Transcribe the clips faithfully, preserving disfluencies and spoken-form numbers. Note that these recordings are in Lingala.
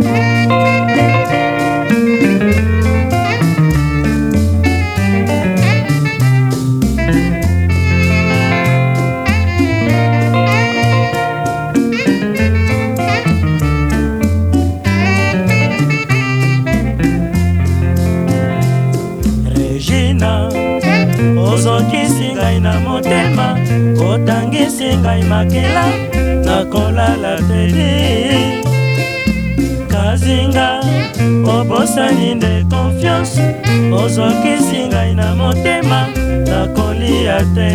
ozokisi ngai na motema, otangisi ngai makila nakolala tedi. Kazinga obosani nde confiance, ozokisi ngai na motema nakolia te.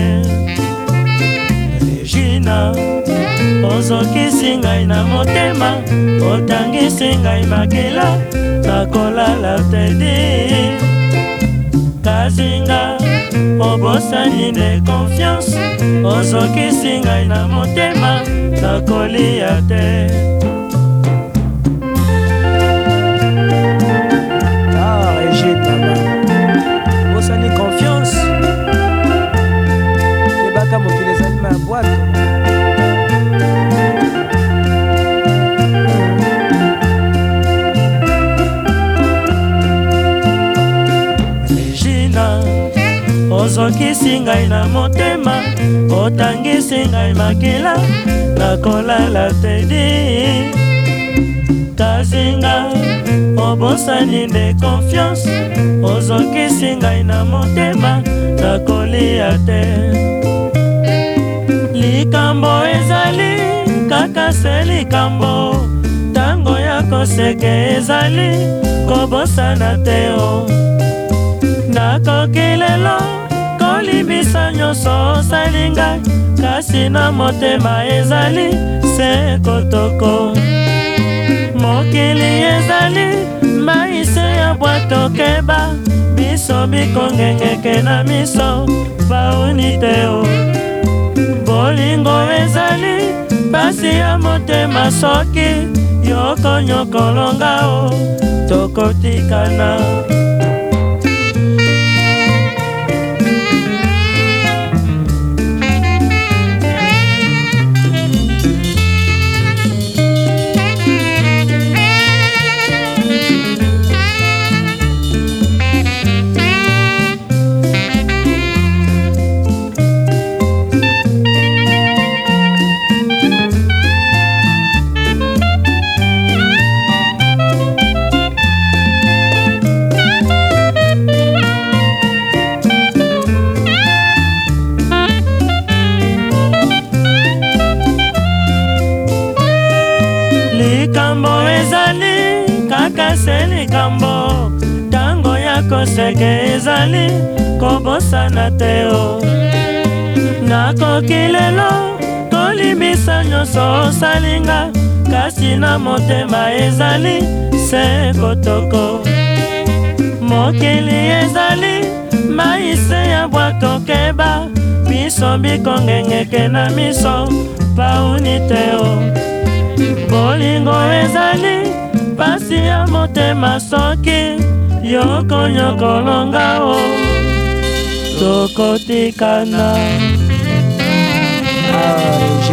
Regina ozokisi ngai na motema, otangisi ngai makila nakolala tedi. Kazinga obosani nde confiance, ozokisi ngai na motema nakolia te. Ah, Regina obosani confiance, yebaka mokili ezali ma boîte. Ozokisi ngai na motema, otangisi ngai makila nakolala tedi. Kazinga obosani nde confiance, ozokisi ngai na motema nakolia te. Likambo ezali kaka se likambo, tango ya koseke ezali kobosana te o. Nakoki lelo kolibisa nyonso osali ngai, kasi na motema ezali se kotoko. Mokili ezali maise ya bwato keba, biso bikongengeke na miso pauni te o. Bolingo ezali pasi ya motema, soki yokonyokolonga o tokotikana. Likambo ezali kaka se likambo, tango ya koseke ezali kobosana te o. Nakoki lelo kolibisa nyonso osali ngai, kasi na motema ezali se kotoko. Mokili ezali maise ya bwato keba, biso bikongengeke na miso pauni te o. Bolingo ezali pasi ya motema, soki yokonyokolonga o tokotikana.